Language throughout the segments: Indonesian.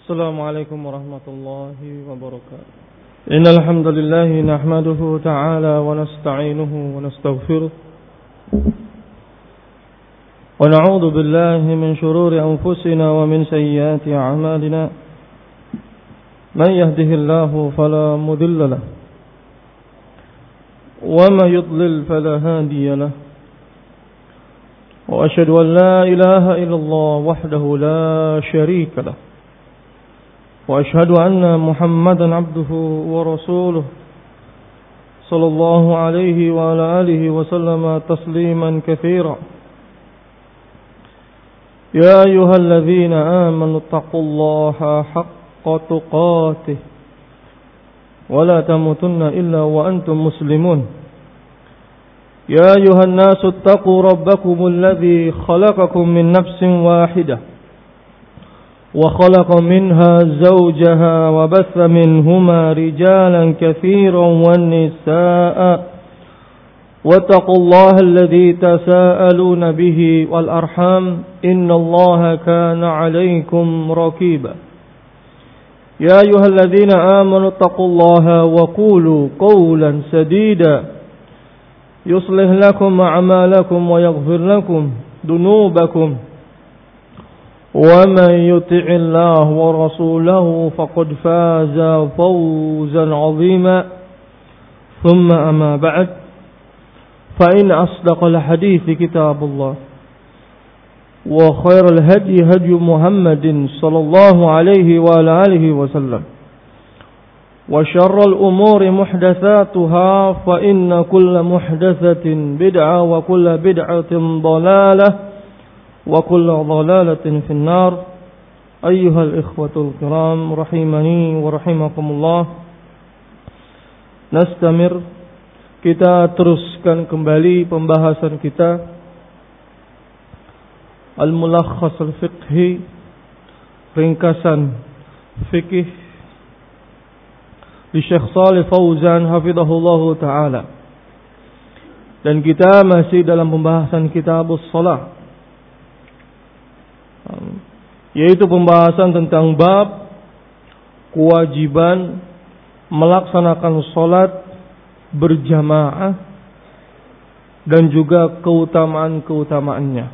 السلام عليكم ورحمة الله وبركاته. إن الحمد لله نحمده تعالى ونستعينه ونستغفره ونعوذ بالله من شرور أنفسنا ومن سيئات أعمالنا. من يهده الله فلا مضل له ومن يضلل فلا هادي له. وأشهد أن لا إله إلا الله وحده لا شريك له. وأشهد أن محمدا عبده ورسوله صلى الله عليه وعلى آله وسلم تسليما كثيرا. يا أيها الذين آمنوا اتقوا الله حق تقاته ولا تموتن إلا وأنتم مسلمون. يا أيها الناس اتقوا ربكم الذي خلقكم من نفس واحدة وخلق منها زوجها وبث منهما رجالا كثيرا والنساء واتقوا الله الذي تساءلون به والأرحام إن الله كان عليكم رقيبا. يا أيها الذين آمنوا اتقوا الله وقولوا قولا سديدا يصلح لكم أعمالكم ويغفر لكم ذنوبكم ومن يطع الله ورسوله فقد فاز فوزا عظيما. ثم أما بعد فإن أصدق الحديث كتاب الله وخير الهدي هدي محمد صلى الله عليه وعلى آله وسلم وشر الأمور محدثاتها فإن كل محدثة بدعة وكل بدعة ضلالة وكل ضلالة في النار. أيها الإخوة الكرام رحمني ورحمكم الله. Nastamir, kita teruskan kembali pembahasan kita Al-Mulakhas Al-Fiqhi, ringkasan fikih di Syekh Shalih Fauzan hafizahullahu taala. Dan kita masih dalam pembahasan Kitabus Shalah, yaitu pembahasan tentang bab kewajiban melaksanakan sholat berjamaah dan juga keutamaan-keutamaannya.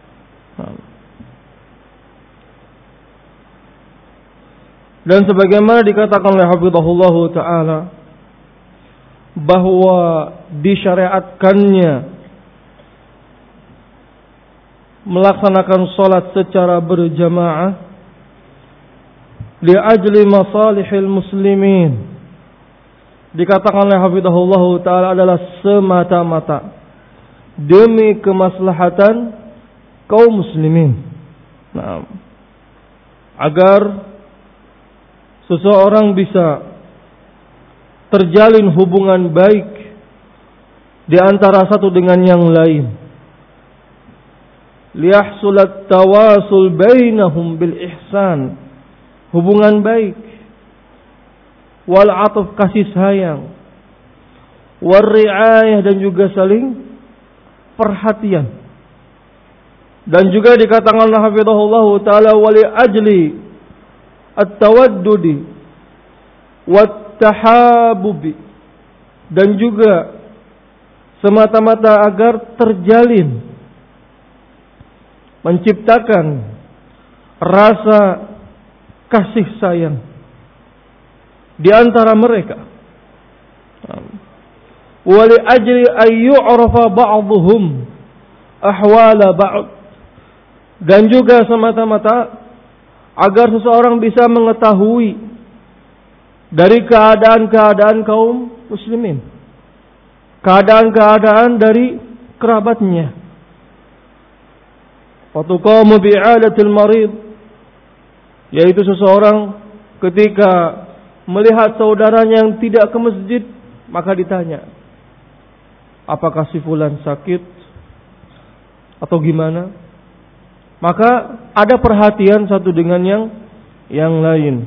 Dan sebagaimana dikatakan oleh hafizahullahu taala bahwa disyariatkannya melaksanakan sholat secara berjamaah li'ajli masalihil muslimin, dikatakan oleh hafizahullahu ta'ala adalah semata-mata demi kemaslahatan kaum muslimin. Nah, agar seseorang bisa terjalin hubungan baik di antara satu dengan yang lain, liyahsulat tawasul bainahum bil ihsan, hubungan baik, wal atuf kasih sayang, war riayah dan juga saling perhatian. Dan juga dikatakan oleh hafizahullahu taala wali ajli at-tawaddudi wat tahabubi, dan juga semata-mata agar terjalin, menciptakan rasa kasih sayang di antara mereka. Wa li ajli ay yu'rafa ba'dhum ahwala ba'd, dan juga semata-mata agar seseorang bisa mengetahui dari keadaan-keadaan kaum muslimin, keadaan-keadaan dari kerabatnya. Fatuqamu bi'adatil marid, yaitu seseorang ketika melihat saudaranya yang tidak ke masjid, maka ditanya, apakah si fulan sakit atau gimana? Maka ada perhatian satu dengan yang lain.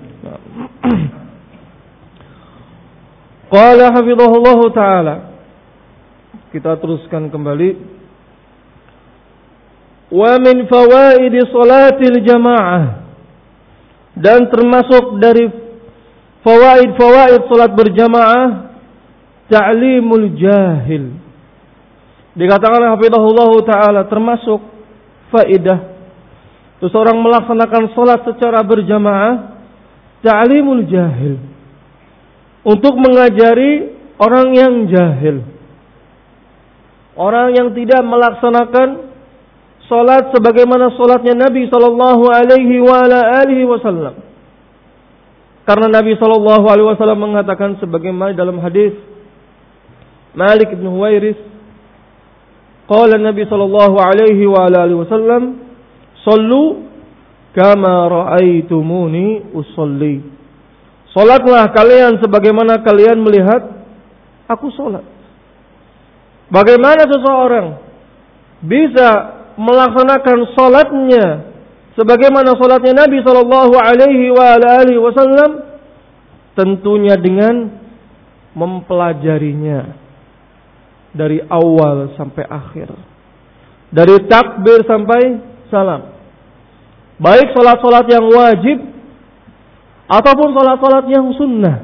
Qala hafizahullahu ta'ala, kita teruskan kembali. Wa min fawaidi salatil jamaah, Dan termasuk dari fawaid salat berjamaah ta'limul jahil. Dikatakan hafizahullah taala termasuk faidah seseorang melaksanakan salat secara berjamaah ta'limul jahil, untuk mengajari orang yang jahil, orang yang tidak melaksanakan salat sebagaimana salatnya Nabi sallallahu alaihi wasallam. Karena Nabi sallallahu alaihi wasallam mengatakan sebagaimana dalam hadis Malik bin Huwairis, qala Nabi sallallahu alaihi wasallam, "Shallu kama ra'aitumuni usolli." Salatlah kalian sebagaimana kalian melihat aku salat. Bagaimana seseorang bisa melaksanakan salatnya sebagaimana salatnya Nabi sallallahu alaihi wasallam? Tentunya dengan mempelajarinya dari awal sampai akhir, dari takbir sampai salam, baik salat-salat yang wajib ataupun salat-salat yang sunnah,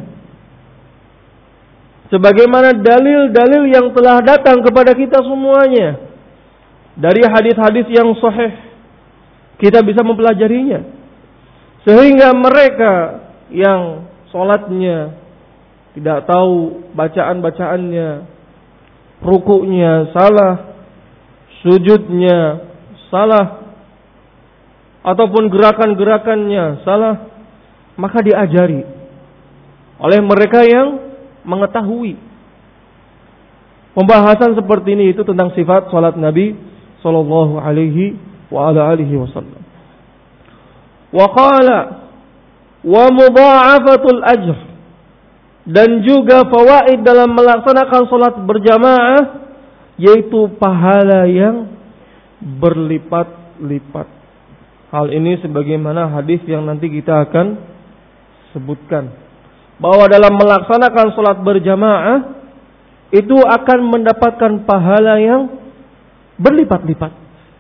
sebagaimana dalil-dalil yang telah datang kepada kita semuanya dari hadis-hadis yang sahih. Kita bisa mempelajarinya, sehingga mereka yang salatnya tidak tahu bacaan-bacaannya, rukuknya salah, sujudnya salah, ataupun gerakan-gerakannya salah, maka diajari oleh mereka yang mengetahui. Pembahasan seperti ini itu tentang sifat salat Nabi sallallahu alaihi wasallam. Wa qala wa mudha'afatul ajr, dan juga fawaid dalam melaksanakan salat berjamaah, yaitu pahala yang berlipat-lipat. Hal ini sebagaimana hadis yang nanti kita akan sebutkan, bahwa dalam melaksanakan salat berjamaah itu akan mendapatkan pahala yang berlipat-lipat.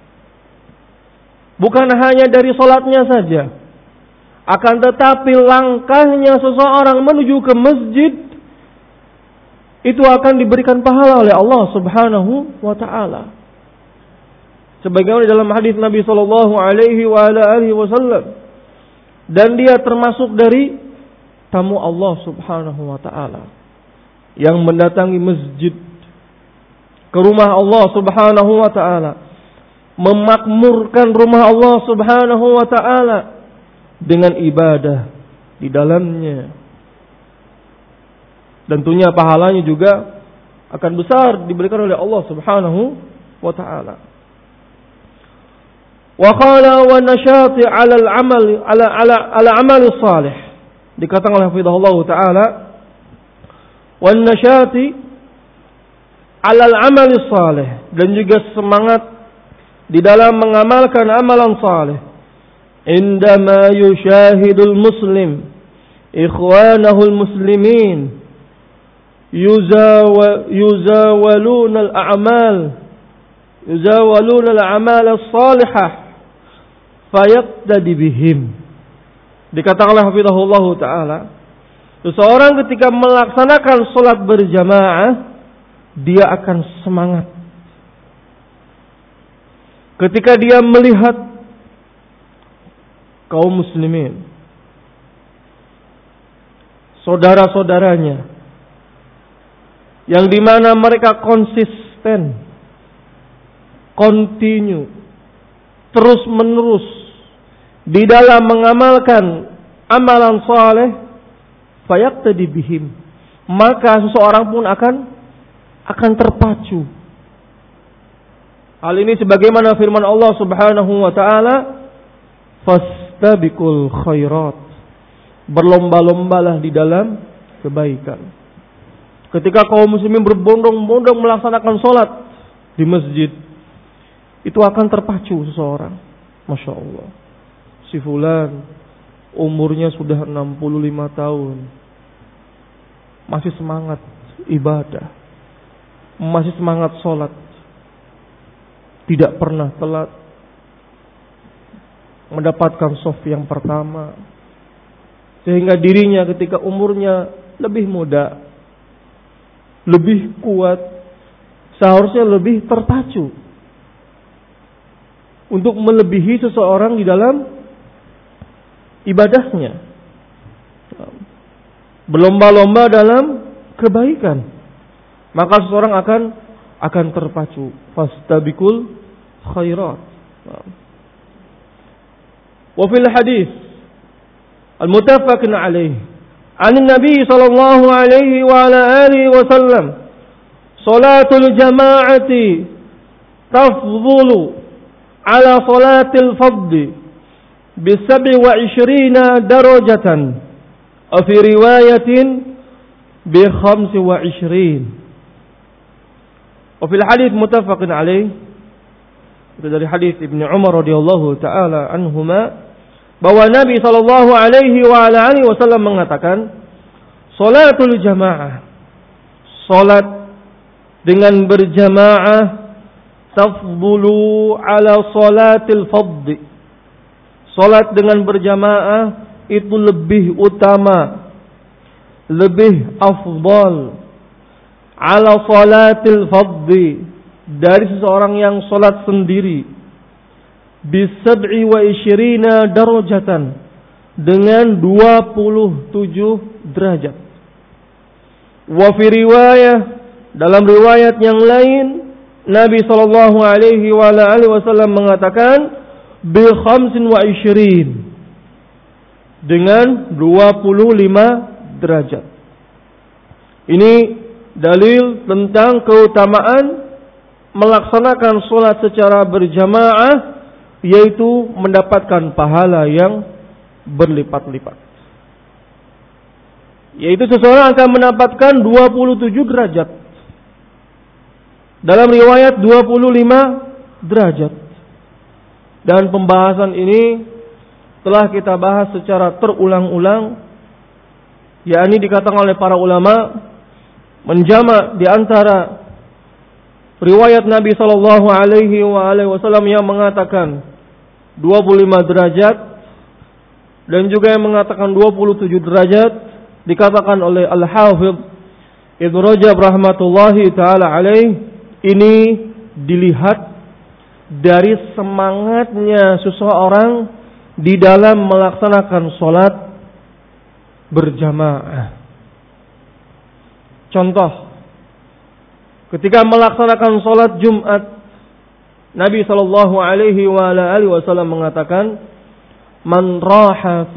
Bukan hanya dari salatnya saja, akan tetapi langkahnya seseorang menuju ke masjid itu akan diberikan pahala oleh Allah Subhanahu wa taala. Sebagaimana dalam hadis Nabi sallallahu alaihi wasallam, dan dia termasuk dari tamu Allah Subhanahu wa taala yang mendatangi masjid, ke rumah Allah Subhanahu wa taala, memakmurkan rumah Allah Subhanahu wa taala dengan ibadah di dalamnya. Tentunya pahalanya juga akan besar diberikan oleh Allah Subhanahu wa taala. Wa qala wa nashati 'ala al-'amal 'ala 'amal salih. Dikatakan oleh hafizahullah taala, wa nashati 'ala al-'amal salih, dan juga semangat di dalam mengamalkan amalan saleh. Indama yushahidul muslim ikhwanahul muslimin yuzawaluna al-a'mal as-salihah fayaqtadi bihim. Dikatakan oleh hafizahullah taala, seseorang ketika melaksanakan salat berjamaah, dia akan semangat ketika dia melihat kaum muslimin, saudara-saudaranya, yang dimana mereka konsisten, continue, terus menerus di dalam mengamalkan amalan saleh, fayaqtadi bihim, maka seseorang pun akan terpacu. Hal ini sebagaimana firman Allah Subhanahu wa taala, fastabiqul khairat, berlomba-lombalah di dalam kebaikan. Ketika kaum muslimin berbondong-bondong melaksanakan salat di masjid, itu akan terpacu seseorang. Masya Allah, si fulan umurnya sudah 65 tahun, masih semangat ibadah, masih semangat salat, tidak pernah telat, mendapatkan shaf yang pertama, Sehingga dirinya ketika umurnya lebih muda, lebih kuat, seharusnya lebih terpacu untuk melebihi seseorang di dalam ibadahnya, berlomba-lomba dalam kebaikan, maka seseorang akan terpacu. Fastabiqul khairat. Wa fil hadis al-muttafaq alaih an Nabi sallallahu alaihi wa ala alihi wasallam, salatul jama'ati tafdhulu ala salatil fardhi ب27 درجة وفي رواية ب25. وفي الحديث متفق عليه, itu dari hadis Ibnu Umar radhiyallahu taala anhuma, bahwa Nabi sallallahu alaihi wa ala alihi wasallam mengatakan, salatul jamaah, salat dengan berjamaah, tafdhulu ala salatil fardhi, salat dengan berjamaah itu lebih utama, lebih afdal, ala salatil fardhi, dari seseorang yang salat sendiri, ب27 darajatan, dengan 27 derajat. Wa fi riwayah, dalam riwayat yang lain, Nabi sallallahu alaihi wa alihi wasallam mengatakan ب25, dengan 25 derajat. Ini dalil tentang keutamaan melaksanakan sholat secara berjamaah, yaitu mendapatkan pahala yang berlipat-lipat. Yaitu seseorang akan mendapatkan 27 derajat. Dalam riwayat 25 derajat. Dan pembahasan ini telah kita bahas secara terulang-ulang, yakni dikatakan oleh para ulama menjamak di antara riwayat Nabi sallallahu alaihi wasallam yang mengatakan 25 derajat dan juga yang mengatakan 27 derajat, dikatakan oleh Al-Hafidz Ibnu Rajab rahmatullahi taala alaih, ini dilihat dari semangatnya seseorang di dalam melaksanakan sholat berjamaah. Contoh, ketika melaksanakan sholat Jumat, Nabi sallallahu alaihi wasallam mengatakan, man raha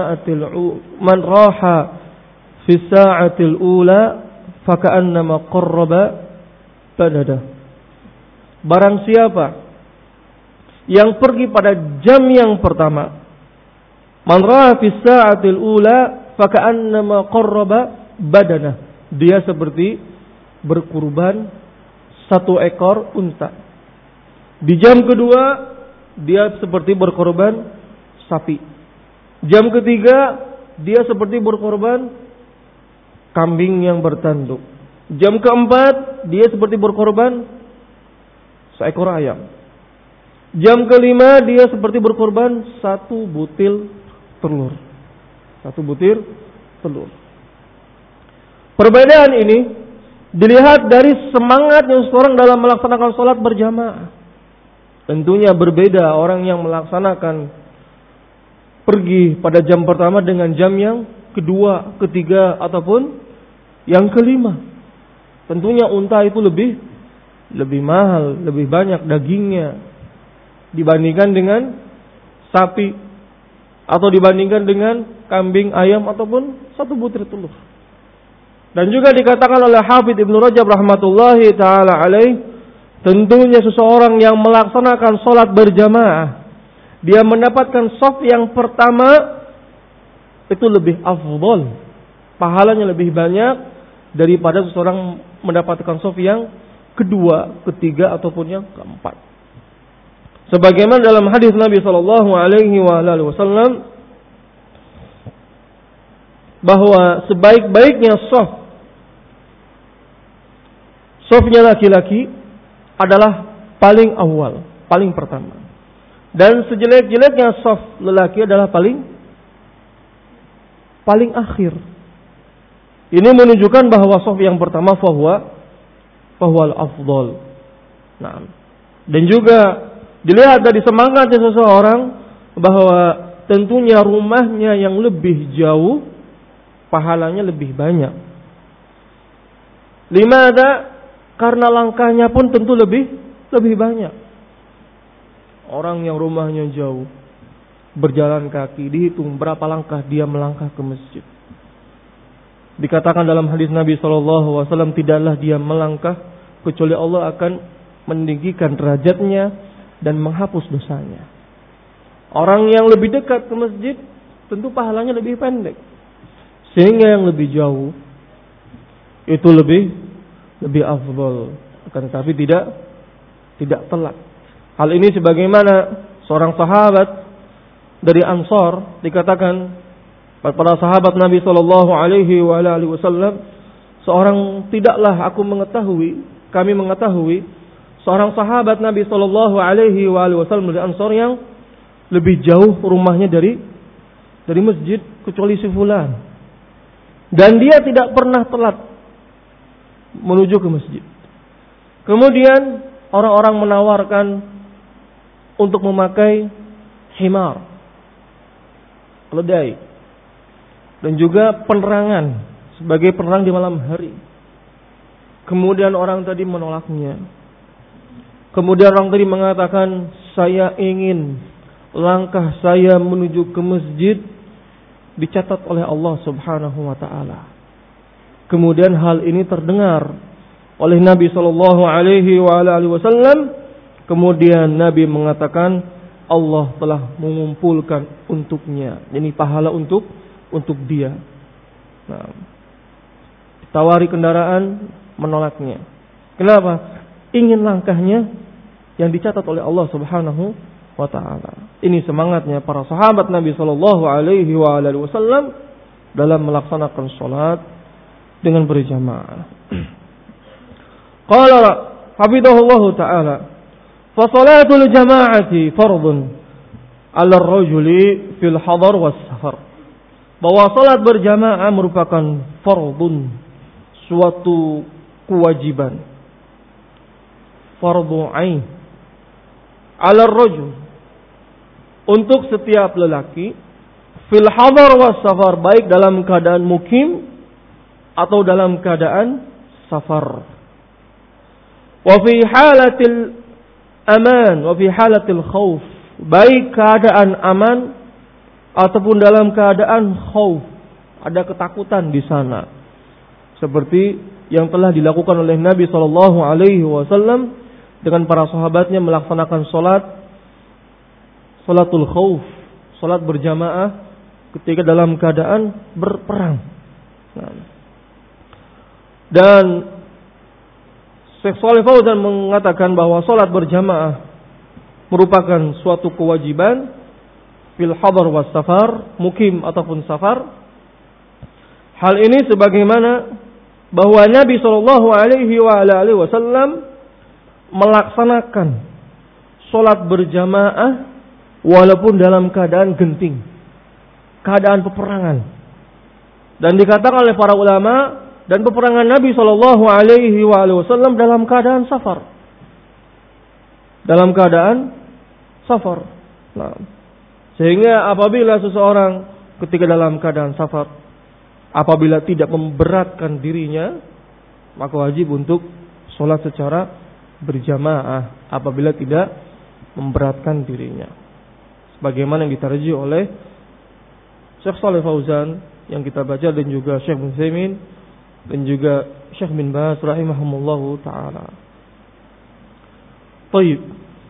fi sa'atil ula faka'annama qarraba badadah. Barang siapa yang pergi pada jam yang pertama, man ra'a fi sa'atil ula faka'annama qarraba badana, dia seperti berkurban 1 ekor unta. Di jam kedua dia seperti berkorban sapi. Jam ketiga dia seperti berkorban kambing yang bertanduk. Jam keempat dia seperti berkorban seekor ayam. Jam kelima dia seperti berkorban 1 butir telur. 1 butir telur. Perbedaan ini dilihat dari semangatnya seorang dalam melaksanakan sholat berjamaah. Tentunya berbeda orang yang melaksanakan pergi pada jam pertama dengan jam yang kedua, ketiga, ataupun yang kelima. Tentunya unta itu lebih mahal, lebih banyak dagingnya dibandingkan dengan sapi, atau dibandingkan dengan kambing, ayam, ataupun 1 butir telur. Dan juga dikatakan oleh Hafidz Ibnu Rajab rahmatullahi taala alaih, tentunya seseorang yang melaksanakan sholat berjamaah, dia mendapatkan shaf yang pertama itu lebih afdal, pahalanya lebih banyak daripada seseorang mendapatkan shaf yang kedua, ketiga, ataupun yang keempat. Sebagaimana dalam hadis Nabi sallallahu alaihi wasallam, bahwa sebaik-baiknya shafnya laki-laki adalah paling awal, paling pertama. Dan sejelek-jeleknya shaf lelaki adalah paling paling akhir. Ini menunjukkan bahwa saf yang pertama fahuwa al-afdal. Nah, dan juga dilihat dari semangatnya seseorang bahwa tentunya rumahnya yang lebih jauh pahalanya lebih banyak. Limada? Karena langkahnya pun tentu lebih banyak. Orang yang rumahnya jauh berjalan kaki, dihitung berapa langkah dia melangkah ke masjid. Dikatakan dalam hadis Nabi SAW, tidaklah dia melangkah kecuali Allah akan meninggikan derajatnya dan menghapus dosanya. Orang yang lebih dekat ke masjid tentu pahalanya lebih pendek, sehingga yang lebih jauh itu lebih afdal. Akan tetapi tidak telat. Hal ini sebagaimana seorang sahabat dari Ansar dikatakan pada sahabat Nabi sallallahu alaihi wasallam, kami mengetahui seorang sahabat Nabi sallallahu alaihi wasallam dari Ansar yang lebih jauh rumahnya dari masjid kecuali si fulan. Dan dia tidak pernah telat menuju ke masjid. Kemudian orang-orang menawarkan untuk memakai himar, keledai, dan juga penerangan sebagai penerang di malam hari. Kemudian orang tadi menolaknya. Kemudian orang tadi mengatakan, saya ingin langkah saya menuju ke masjid dicatat oleh Allah Subhanahu wa taala. Kemudian hal ini terdengar oleh Nabi sallallahu alaihi wasallam. Kemudian Nabi mengatakan, Allah telah mengumpulkan untuknya, ini pahala untuk dia. Nah, ditawari kendaraan, menolaknya. Kenapa? Ingin langkahnya yang dicatat oleh Allah Subhanahu wa taala. Ini semangatnya para sahabat Nabi sallallahu alaihi wasallam dalam melaksanakan salat dengan berjamaah. Qala hafidhahullahu taala, fa salatul jama'ati fardhun 'ala ar-rajuli fil hadar was safar. Bahwa salat berjamaah merupakan fardun, suatu kewajiban, fardhu ain, 'ala ar-rajul, untuk setiap lelaki, fil hadar was safar, baik dalam keadaan mukim atau dalam keadaan safar. Wa fi halatil aman wa fi halatil khauf, baik keadaan aman ataupun dalam keadaan khauf, ada ketakutan di sana. Seperti yang telah dilakukan oleh Nabi sallallahu alaihi wasallam dengan para sahabatnya melaksanakan salatul khauf, salat berjamaah ketika dalam keadaan berperang. Dan Syekh Shalih Fauzan mengatakan bahwa salat berjamaah merupakan suatu kewajiban fil hadar was safar, mukim ataupun safar. Hal ini sebagaimana bahwa Nabi sallallahu alaihi wasallam melaksanakan salat berjamaah walaupun dalam keadaan genting, keadaan peperangan. Dan dikatakan oleh para ulama, dan peperangan Nabi sallallahu alaihi wasallam dalam keadaan safar. Dalam keadaan safar. Nah, sehingga apabila seseorang ketika dalam keadaan safar, apabila tidak memberatkan dirinya, maka wajib untuk sholat secara berjamaah apabila tidak memberatkan dirinya. Sebagaimana yang ditarjih oleh Syekh Shalih Fauzan yang kita baca, dan juga Syekh Ibnu Utsaimin dan juga Syekh bin Baz rahimahumullahu taala. Baik.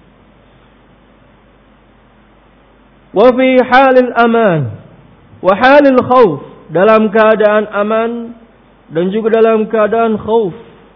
Wa fi halil aman wa halil khauf, dalam keadaan aman dan juga dalam keadaan khauf,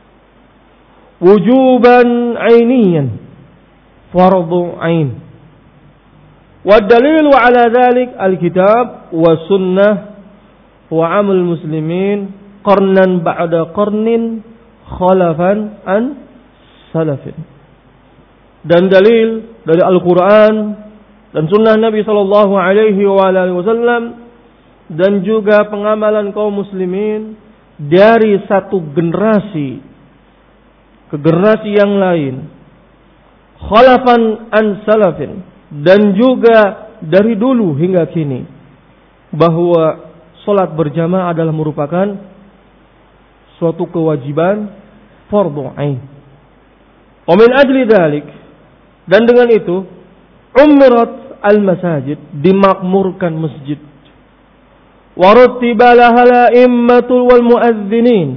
wujuban ainiyan, fardhu ain. Wa dalilu ala dhalik al-kitab wa sunnah wa amal muslimin qarnan ba'da qarnin khalafan an salafin. Dan dalil dari Al-Quran dan sunnah Nabi sallallahu alaihi wasallam dan juga pengamalan kaum muslimin dari satu generasi ke generasi yang lain, khalafan an salafin, dan juga dari dulu hingga kini, bahwa salat berjamaah adalah merupakan suatu kewajiban fardhu ain. Wa min ajli dzalik, dan dengan itu umirat al-masajid, dimakmurkan masjid. Wa rutiba laha al-a'immatu wal muadzinin.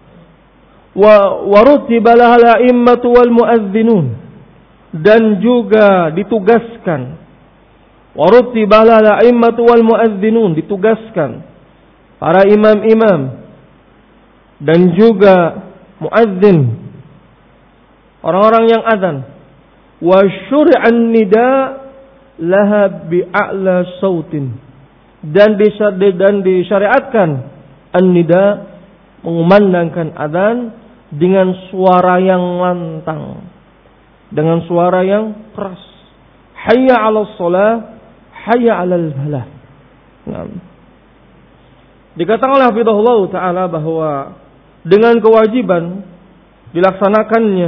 Wa rutiba laha al-a'immatu wal muadzinun, dan juga ditugaskan. Wa rutiba laha al-a'immatu wal muadzinun, ditugaskan para imam-imam dan juga muadzin, orang-orang yang azan. Wa syur'an nida laha bi'a'la sautin, dan disyariatkan an-nida, mengumandangkan azan dengan suara yang lantang, dengan suara yang keras. Hayya 'alas shalah, hayya 'alal falah. Nah, dikatakan oleh hafizahullah taala bahwa dengan kewajiban dilaksanakannya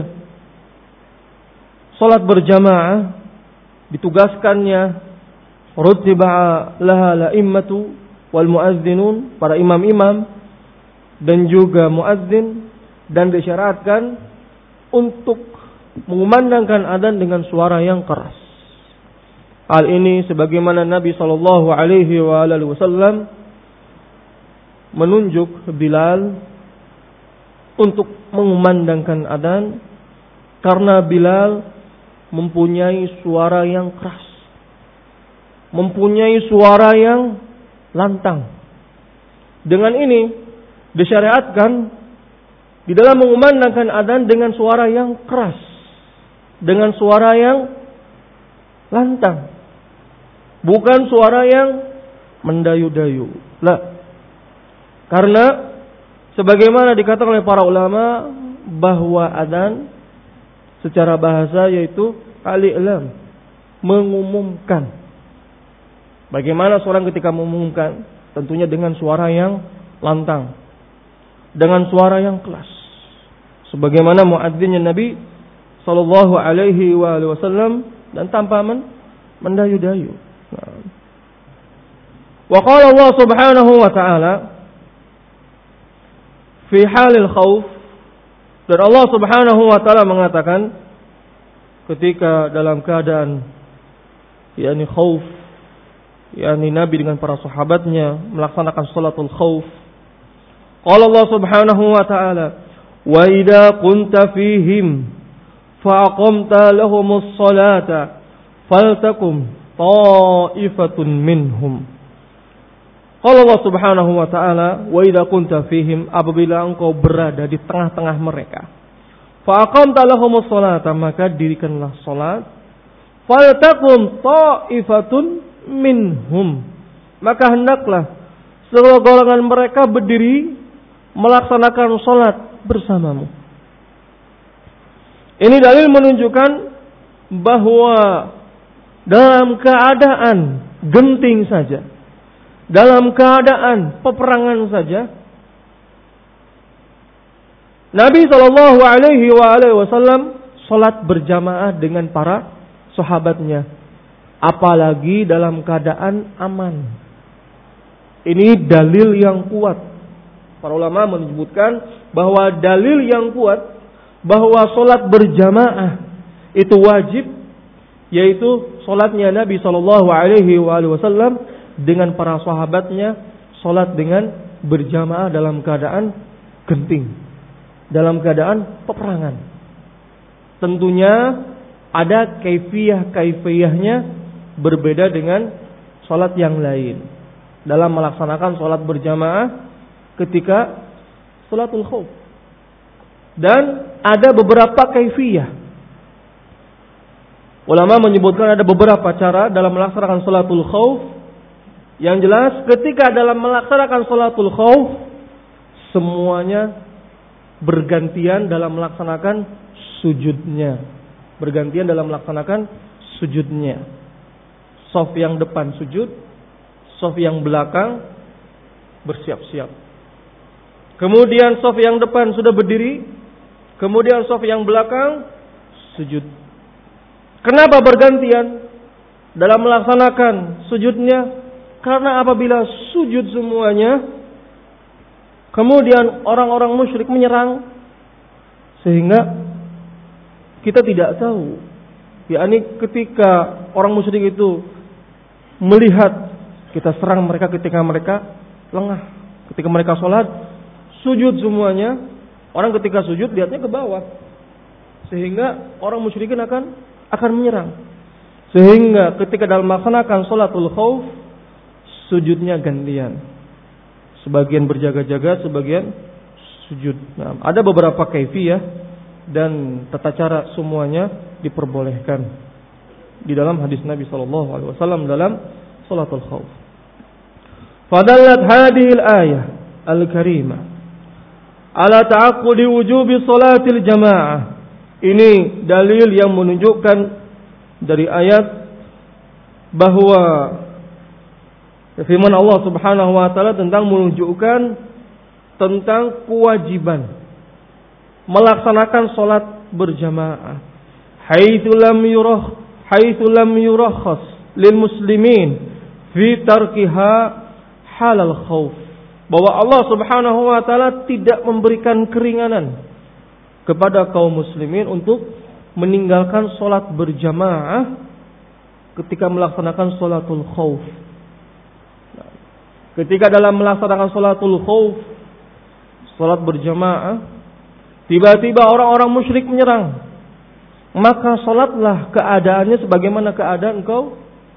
salat berjamaah, ditugaskannya rutiba laha la'immatu wal muadzinun, para imam-imam dan juga muadzin, dan disyaratkan untuk mengumandangkan adzan dengan suara yang keras. Hal ini sebagaimana Nabi sallallahu alaihi wasallam menunjuk Bilal untuk mengumandangkan adzan karena Bilal mempunyai suara yang keras, mempunyai suara yang lantang. Dengan ini disyariatkan di dalam mengumandangkan adzan dengan suara yang keras, dengan suara yang lantang, bukan suara yang mendayu-dayu. Lah, karena sebagaimana dikatakan oleh para ulama bahwa adzan secara bahasa yaitu al-i'lam, mengumumkan. Bagaimana seorang ketika mengumumkan? Tentunya dengan suara yang lantang, dengan suara yang keras, sebagaimana muadzinnya Nabi sallallahu alaihi wasallam, dan tanpa mendayu-dayu. Wa qala Allah subhanahu wa ta'ala fi halil khauf, dan Allah subhanahu wa ta'ala mengatakan ketika dalam keadaan yakni khauf, yakni Nabi dengan para sahabatnya melaksanakan salatul khauf. Qala Allah subhanahu wa ta'ala, wa idza kunta fihim fa aqamta lahumus salata faltakum ta'ifatun minhum. Qala Allah subhanahu wa ta'ala, wa idza kunta fihim, apabila engkau berada di tengah-tengah mereka, fa aqamta lahumus salata, maka dirikanlah salat, faltakum ta'ifatun minhum, maka hendaklah seluruh golongan mereka berdiri melaksanakan salat bersamamu. Ini dalil menunjukkan bahwa dalam keadaan genting saja, dalam keadaan peperangan saja, Nabi sallallahu alaihi wasallam salat berjamaah dengan para sahabatnya. Apalagi dalam keadaan aman. Ini dalil yang kuat. Para ulama menyebutkan bahwa dalil yang kuat bahwa salat berjamaah itu wajib, yaitu salatnya Nabi sallallahu alaihi wasallam dengan para sahabatnya, salat dengan berjamaah dalam keadaan genting, dalam keadaan peperangan. Tentunya ada kaifiyahnya berbeda dengan salat yang lain dalam melaksanakan salat berjamaah ketika salatul khauf. Dan ada beberapa kaifiyah. Ulama menyebutkan ada beberapa cara dalam melaksanakan salatul khauf. Yang jelas ketika dalam melaksanakan salatul khauf, semuanya bergantian dalam melaksanakan sujudnya. Bergantian dalam melaksanakan sujudnya. Shaf yang depan sujud, shaf yang belakang bersiap-siap. Kemudian saf yang depan sudah berdiri, kemudian saf yang belakang sujud. Kenapa bergantian dalam melaksanakan sujudnya? Karena apabila sujud semuanya, kemudian orang-orang musyrik menyerang, sehingga kita tidak tahu, yakni ketika orang musyrik itu melihat kita serang mereka ketika mereka lengah, ketika mereka sholat, sujud semuanya, orang ketika sujud lihatnya ke bawah, sehingga orang musyrikin akan menyerang. Sehingga ketika dalam melaksanakan sholatul khauf, sujudnya gantian. Sebagian berjaga-jaga, sebagian sujud. Nah, ada beberapa kaifiyah dan tata cara semuanya diperbolehkan di dalam hadis Nabi sallallahu alaihi wasallam dalam sholatul khauf. Fadallat hadhihi al-ayah al-karimah ala ta'aqqudi wujubi sholatil jamaah. Ini dalil yang menunjukkan dari ayat bahwa firman Allah Subhanahu wa taala tentang menunjukkan tentang kewajiban melaksanakan salat berjamaah. Haitsu lam yurakhas lil muslimin fi tarkiha halal khauf. Bahwa Allah Subhanahu wa taala tidak memberikan keringanan kepada kaum muslimin untuk meninggalkan salat berjamaah ketika melaksanakan salatul khauf. Ketika dalam melaksanakan salatul khauf, salat berjamaah, tiba-tiba orang-orang musyrik menyerang, maka salatlah keadaannya sebagaimana keadaan engkau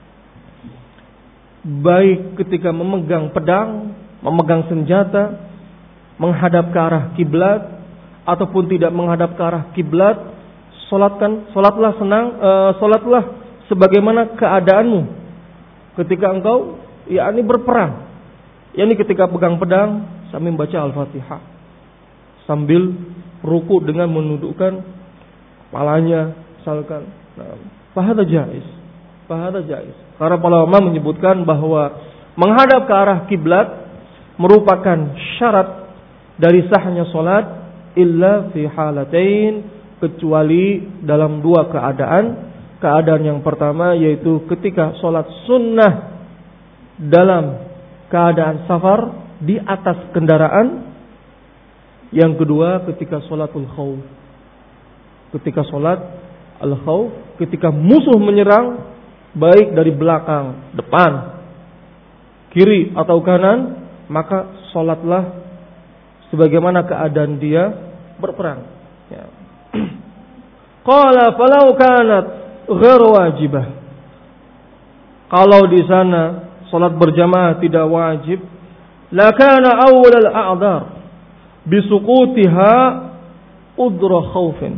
baik ketika memegang pedang, memegang senjata, menghadap ke arah kiblat ataupun tidak menghadap ke arah kiblat. Salatlah sebagaimana keadaanmu ketika engkau yakni berperang. Yakni ketika pegang pedang sambil membaca Al-Fatihah, sambil ruku dengan menundukkan kepalanya misalkan. Fahadha jaiz. Karena para ulama menyebutkan bahwa menghadap ke arah kiblat merupakan syarat dari sahnya salat illa fi halatain, kecuali dalam dua keadaan. Keadaan yang pertama yaitu ketika salat sunnah dalam keadaan safar di atas kendaraan. Yang kedua ketika salatul khauf, ketika salat al-khauf, ketika musuh menyerang baik dari belakang, depan, kiri atau kanan, maka salatlah sebagaimana keadaan dia berperang. Ya. Qala falau kanat ghair wajibah. Kalau di sana salat berjamaah tidak wajib, la kana awwal al-a'dhar bisuqutiha udra khaufin.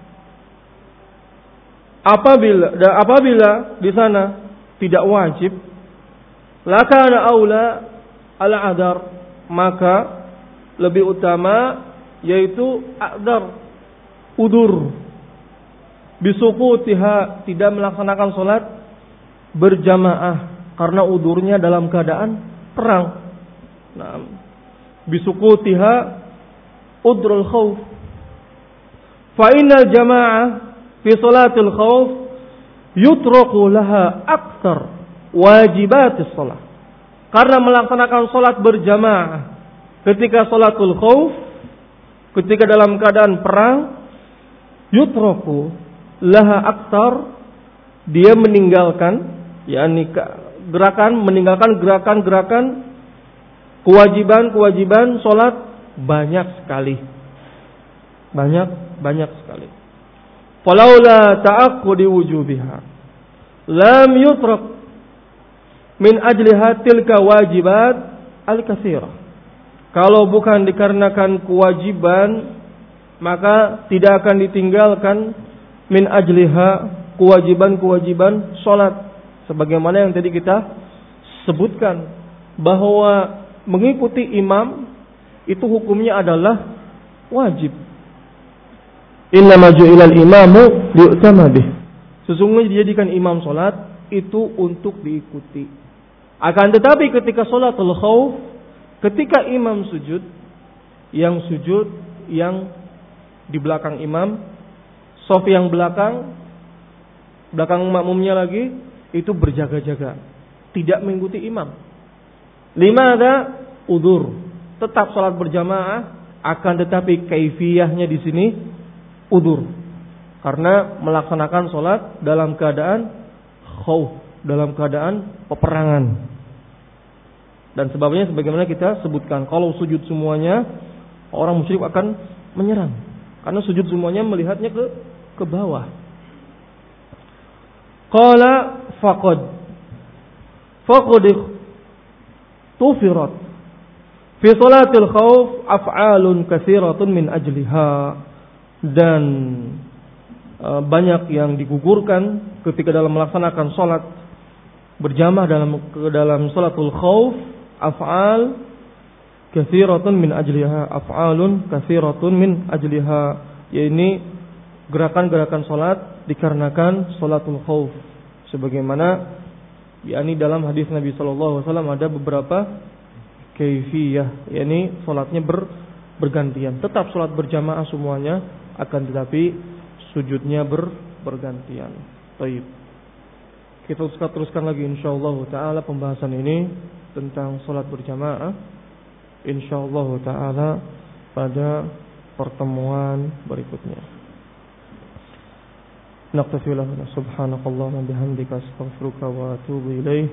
Apabila di sana tidak wajib, la kana awla al-a'dhar, maka lebih utama yaitu a'dhar, udur, bisuqutiha, tidak melaksanakan salat berjamaah karena udurnya dalam keadaan perang. Nah, bisuqutiha udrul khauf. Fa innal jamaah fi salatil khauf yutraku laha aktsar wajibatis shalah. Karena melaksanakan salat berjamaah ketika salatul khauf, ketika dalam keadaan perang, yutraku laha aktsar, dia meninggalkan, yakni meninggalkan gerakan-gerakan kewajiban salat banyak sekali. Banyak sekali. Falaula ta'aqqudi wujubiha lam yutrak min ajliha tilka wajibat al-katsirah. Kalau bukan dikarenakan kewajiban, maka tidak akan ditinggalkan min ajliha kewajiban salat. Sebagaimana yang tadi kita sebutkan, bahwa mengikuti imam itu hukumnya adalah wajib. Innama ju'ilal imamu li'tama bih. Sesungguhnya dijadikan imam salat itu untuk diikuti. Akan tetapi ketika salatul khauf, Ketika imam sujud yang di belakang imam, shaf yang belakang makmumnya lagi itu berjaga-jaga, tidak mengikuti imam. Limada? Udzur. Tetap salat berjamaah, akan tetapi kaifiyahnya di sini udzur. Karena melaksanakan salat dalam keadaan khauf, dalam keadaan peperangan. Dan sebabnya sebagaimana kita sebutkan, kalau sujud semuanya orang musyrik akan menyerang. Karena sujud semuanya melihatnya ke bawah. Qala faqad tufirat fi salatil khauf af'alun katsiratun min ajliha. Dan banyak yang digugurkan ketika dalam melaksanakan salat berjamaah dalam salatul khauf, af'al katsiratun min ajliha, af'alun katsiratun min ajliha, yakni gerakan-gerakan salat dikarenakan salatul khauf. Sebagaimana yakni dalam hadis Nabi sallallahu alaihi wasallam ada beberapa kaifiyah, yakni salatnya bergantian. Tetap salat berjamaah semuanya, akan tetapi sujudnya bergantian. Baik. Kita teruskan lagi insyaallah taala pembahasan ini tentang salat berjamaah insyaallah taala pada pertemuan berikutnya. Naqtafi lahuna subhanakallahumma bihamdika astaghfiruka wa atubu ilaih.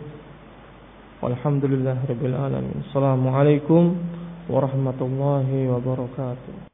Walhamdulillahirabbil alamin. Assalamualaikum warahmatullahi wabarakatuh.